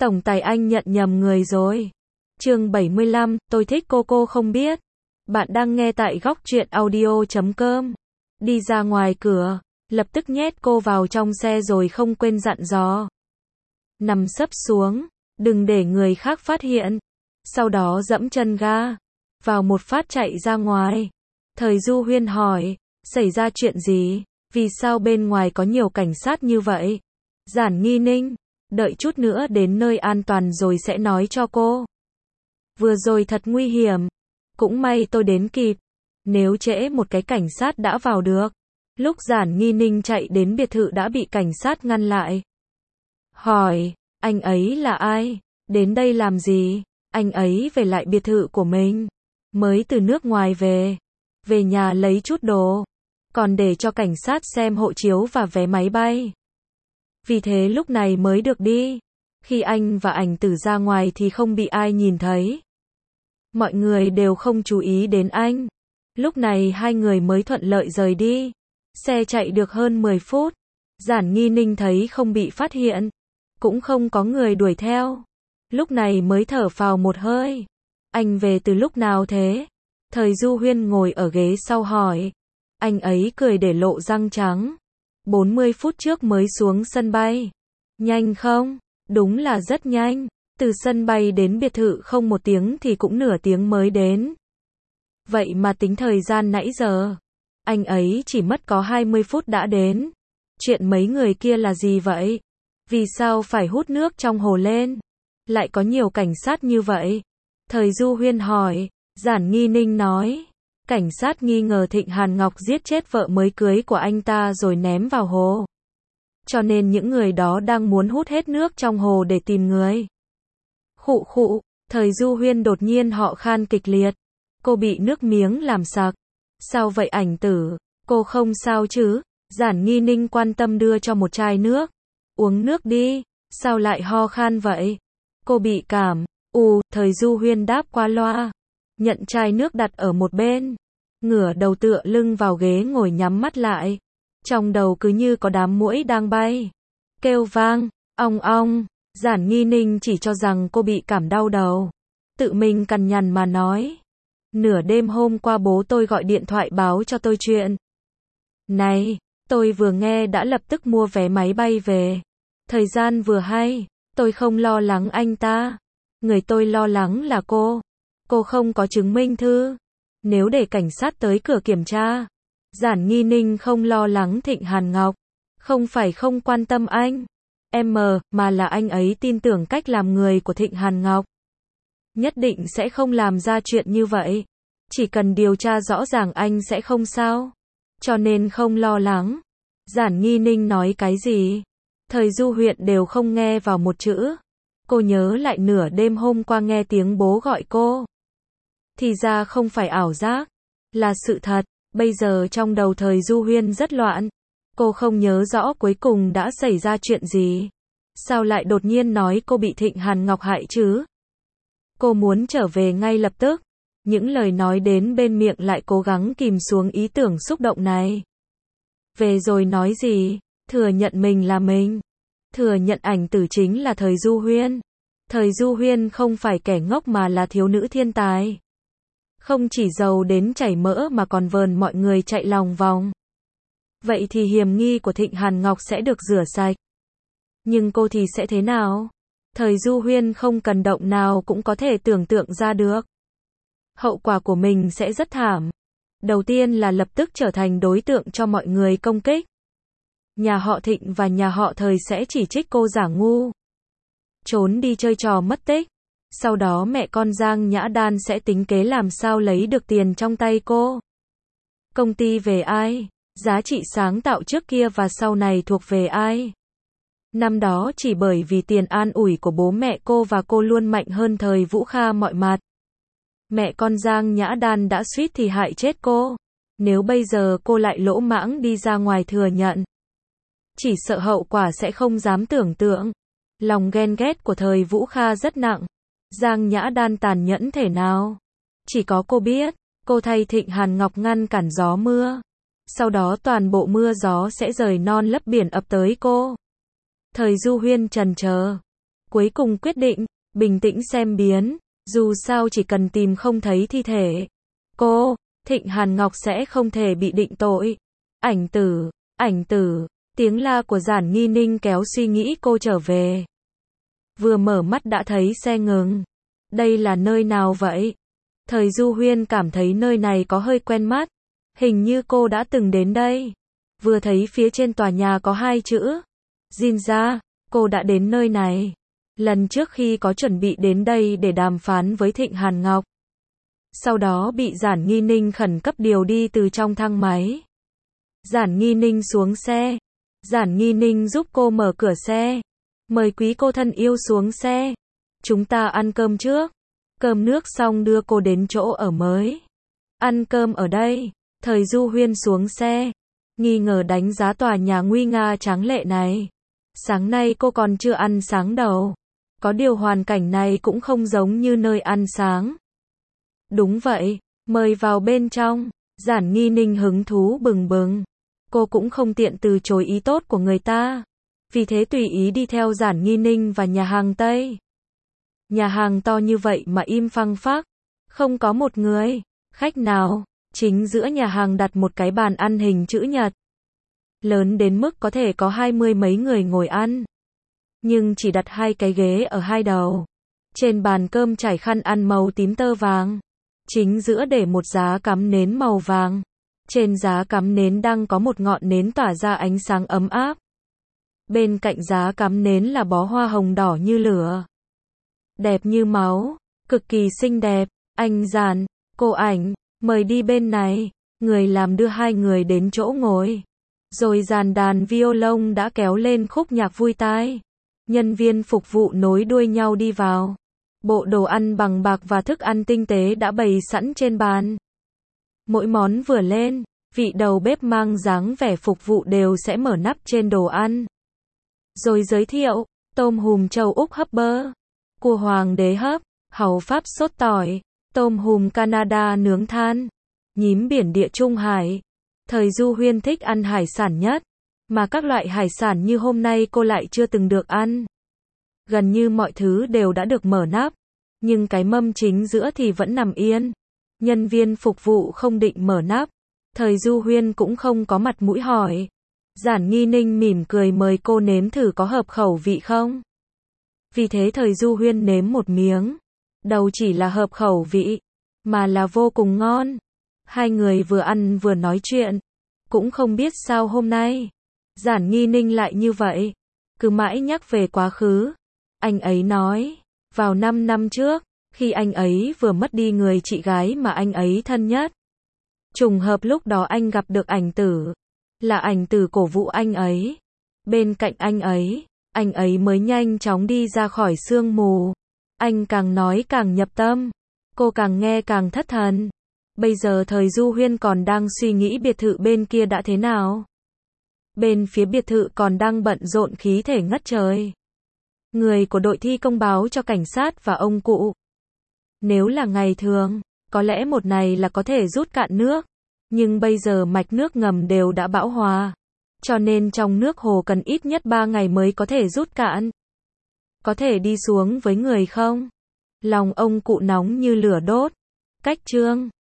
Tổng tài anh nhận nhầm người rồi. Chương 75, tôi thích cô không biết. Bạn đang nghe tại góc truyện audio.com. Đi ra ngoài cửa, lập tức nhét cô vào trong xe rồi không quên dặn dò. Nằm sấp xuống, đừng để người khác phát hiện. Sau đó dẫm chân ga, vào một phát chạy ra ngoài. Thời Du Huyên hỏi, xảy ra chuyện gì? Vì sao bên ngoài có nhiều cảnh sát như vậy? Giản Nghi Ninh, đợi chút nữa đến nơi an toàn rồi sẽ nói cho cô. Vừa rồi thật nguy hiểm. Cũng may tôi đến kịp. Nếu trễ một cái cảnh sát đã vào được. Lúc Giản Nghi Ninh chạy đến biệt thự đã bị cảnh sát ngăn lại. Hỏi, anh ấy là ai? Đến đây làm gì? Anh ấy về lại biệt thự của mình. Mới từ nước ngoài về. Về nhà lấy chút đồ. Còn để cho cảnh sát xem hộ chiếu và vé máy bay. Vì thế lúc này mới được đi. Khi anh và ảnh tử ra ngoài thì không bị ai nhìn thấy. Mọi người đều không chú ý đến anh. Lúc này hai người mới thuận lợi rời đi. Xe chạy được hơn 10 phút. Giản Nghi Ninh thấy không bị phát hiện. Cũng không có người đuổi theo. Lúc này mới thở phào một hơi. Anh về từ lúc nào thế? Thời Du Huyên ngồi ở ghế sau hỏi. Anh ấy cười để lộ răng trắng. 40 phút trước mới xuống sân bay. Nhanh không? Đúng là rất nhanh. Từ sân bay đến biệt thự không 1 tiếng thì cũng nửa tiếng mới đến. Vậy mà tính thời gian nãy giờ, anh ấy chỉ mất có 20 phút đã đến. Chuyện mấy người kia là gì vậy? Vì sao phải hút nước trong hồ lên? Lại có nhiều cảnh sát như vậy? Thời Du Huyên hỏi. Giản Nghi Ninh nói. Cảnh sát nghi ngờ Thịnh Hàn Ngọc giết chết vợ mới cưới của anh ta rồi ném vào hồ. Cho nên những người đó đang muốn hút hết nước trong hồ để tìm người. Khụ khụ, Thời Du Huyên đột nhiên họ khan kịch liệt. Cô bị nước miếng làm sặc. Sao vậy ảnh tử? Cô không sao chứ? Giản Nghi Ninh quan tâm đưa cho một chai nước. Uống nước đi. Sao lại ho khan vậy? Cô bị cảm. Thời Du Huyên đáp qua loa. Nhận chai nước đặt ở một bên. Ngửa đầu tựa lưng vào ghế ngồi nhắm mắt lại. Trong đầu cứ như có đám muỗi đang bay. Kêu vang, ong ong. Giản Nghi Ninh chỉ cho rằng cô bị cảm đau đầu. Tự mình cằn nhằn mà nói. Nửa đêm hôm qua bố tôi gọi điện thoại báo cho tôi chuyện này. Tôi vừa nghe đã lập tức mua vé máy bay về. Thời gian vừa hay. Tôi không lo lắng anh ta. Người tôi lo lắng là cô. Cô không có chứng minh thư. Nếu để cảnh sát tới cửa kiểm tra. Giản Nghi Ninh không lo lắng Thịnh Hàn Ngọc. Không phải không quan tâm anh. Mà là anh ấy tin tưởng cách làm người của Thịnh Hàn Ngọc. Nhất định sẽ không làm ra chuyện như vậy. Chỉ cần điều tra rõ ràng anh sẽ không sao. Cho nên không lo lắng. Giản Nghi Ninh nói cái gì? Thời Du Huyên đều không nghe vào một chữ. Cô nhớ lại nửa đêm hôm qua nghe tiếng bố gọi cô. Thì ra không phải ảo giác. Là sự thật. Bây giờ trong đầu Thời Du Huyên rất loạn. Cô không nhớ rõ cuối cùng đã xảy ra chuyện gì. Sao lại đột nhiên nói cô bị Thịnh Hàn Ngọc hại chứ? Cô muốn trở về ngay lập tức. Những lời nói đến bên miệng lại cố gắng kìm xuống ý tưởng xúc động này. Về rồi nói gì? Thừa nhận mình là mình. Thừa nhận ảnh tử chính là Thời Du Huyên. Thời Du Huyên không phải kẻ ngốc mà là thiếu nữ thiên tài. Không chỉ giàu đến chảy mỡ mà còn vờn mọi người chạy lòng vòng. Vậy thì hiểm nghi của Thịnh Hàn Ngọc sẽ được rửa sạch. Nhưng cô thì sẽ thế nào? Thời Du Huyên không cần động nào cũng có thể tưởng tượng ra được. Hậu quả của mình sẽ rất thảm. Đầu tiên là lập tức trở thành đối tượng cho mọi người công kích. Nhà họ Thịnh và nhà họ Thời sẽ chỉ trích cô giả ngu. Trốn đi chơi trò mất tích. Sau đó mẹ con Giang Nhã Đan sẽ tính kế làm sao lấy được tiền trong tay cô. Công ty về ai? Giá trị sáng tạo trước kia và sau này thuộc về ai? Năm đó chỉ bởi vì tiền an ủi của bố mẹ cô và cô luôn mạnh hơn Thời Vũ Kha mọi mặt. Mẹ con Giang Nhã Đan đã suýt thì hại chết cô. Nếu bây giờ cô lại lỗ mãng đi ra ngoài thừa nhận. Chỉ sợ hậu quả sẽ không dám tưởng tượng. Lòng ghen ghét của Thời Vũ Kha rất nặng. Giang Nhã Đan tàn nhẫn thể nào? Chỉ có cô biết. Cô thay Thịnh Hàn Ngọc ngăn cản gió mưa. Sau đó toàn bộ mưa gió sẽ rời non lấp biển ập tới cô. Thời Du Huyên trần chờ. Cuối cùng quyết định, bình tĩnh xem biến, dù sao chỉ cần tìm không thấy thi thể. Thịnh Hàn Ngọc sẽ không thể bị định tội. Ảnh tử, tiếng la của Giản Nghi Ninh kéo suy nghĩ cô trở về. Vừa mở mắt đã thấy xe ngừng. Đây là nơi nào vậy? Thời Du Huyên cảm thấy nơi này có hơi quen mắt. Hình như cô đã từng đến đây. Vừa thấy phía trên tòa nhà có 2 chữ Jin ra, cô đã đến nơi này. Lần trước khi có chuẩn bị đến đây để đàm phán với Thịnh Hàn Ngọc. Sau đó bị Giản Nghi Ninh khẩn cấp điều đi từ trong thang máy. Giản Nghi Ninh xuống xe. Giản Nghi Ninh giúp cô mở cửa xe. Mời quý cô thân yêu xuống xe. Chúng ta ăn cơm trước. Cơm nước xong đưa cô đến chỗ ở mới. Ăn cơm ở đây. Thời Du Huyên xuống xe. Nghi ngờ đánh giá tòa nhà nguy nga tráng lệ này. Sáng nay cô còn chưa ăn sáng đầu. Có điều hoàn cảnh này cũng không giống như nơi ăn sáng. Đúng vậy, mời vào bên trong. Giản Nghi Ninh hứng thú bừng bừng. Cô cũng không tiện từ chối ý tốt của người ta. Vì thế tùy ý đi theo Giản Nghi Ninh và nhà hàng Tây. Nhà hàng to như vậy mà im phăng phắc. Không có một người khách nào. Chính giữa nhà hàng đặt một cái bàn ăn hình chữ nhật. Lớn đến mức có thể có 20 mấy người ngồi ăn. Nhưng chỉ đặt 2 cái ghế ở hai đầu. Trên bàn cơm trải khăn ăn màu tím tơ vàng. Chính giữa để một giá cắm nến màu vàng. Trên giá cắm nến đang có một ngọn nến tỏa ra ánh sáng ấm áp. Bên cạnh giá cắm nến là bó hoa hồng đỏ như lửa. Đẹp như máu, cực kỳ xinh đẹp. Anh Giản, cô Ảnh, mời đi bên này. Người làm đưa 2 người đến chỗ ngồi. Rồi dàn đàn violon đã kéo lên khúc nhạc vui tai. Nhân viên phục vụ nối đuôi nhau đi vào. Bộ đồ ăn bằng bạc và thức ăn tinh tế đã bày sẵn trên bàn. Mỗi món vừa lên, vị đầu bếp mang dáng vẻ phục vụ đều sẽ mở nắp trên đồ ăn. Rồi giới thiệu, tôm hùm châu Úc hấp bơ, cua hoàng đế hấp, hàu Pháp sốt tỏi, tôm hùm Canada nướng than, nhím biển địa Trung Hải. Thời Du Huyên thích ăn hải sản nhất, mà các loại hải sản như hôm nay cô lại chưa từng được ăn. Gần như mọi thứ đều đã được mở nắp, nhưng cái mâm chính giữa thì vẫn nằm yên. Nhân viên phục vụ không định mở nắp. Thời Du Huyên cũng không có mặt mũi hỏi. Giản Nghi Ninh mỉm cười mời cô nếm thử có hợp khẩu vị không. Vì thế Thời Du Huyên nếm một miếng. Đầu chỉ là hợp khẩu vị, mà là vô cùng ngon. 2 người vừa ăn vừa nói chuyện. Cũng không biết sao hôm nay Giản Nghi Ninh lại như vậy. Cứ mãi nhắc về quá khứ. Anh ấy nói, vào 5 năm trước, khi anh ấy vừa mất đi người chị gái mà anh ấy thân nhất. Trùng hợp lúc đó anh gặp được Ảnh Tử. Là Ảnh Tử cổ vũ anh ấy. Bên cạnh anh ấy mới nhanh chóng đi ra khỏi sương mù. Anh càng nói càng nhập tâm. Cô càng nghe càng thất thần. Bây giờ Thời Du Huyên còn đang suy nghĩ biệt thự bên kia đã thế nào. Bên phía biệt thự còn đang bận rộn khí thể ngất trời. Người của đội thi công báo cho cảnh sát và ông cụ. Nếu là ngày thường, có lẽ một ngày là có thể rút cạn nước. Nhưng bây giờ mạch nước ngầm đều đã bão hòa. Cho nên trong nước hồ cần ít nhất 3 ngày mới có thể rút cạn. Có thể đi xuống với người không? Lòng ông cụ nóng như lửa đốt. Cách chương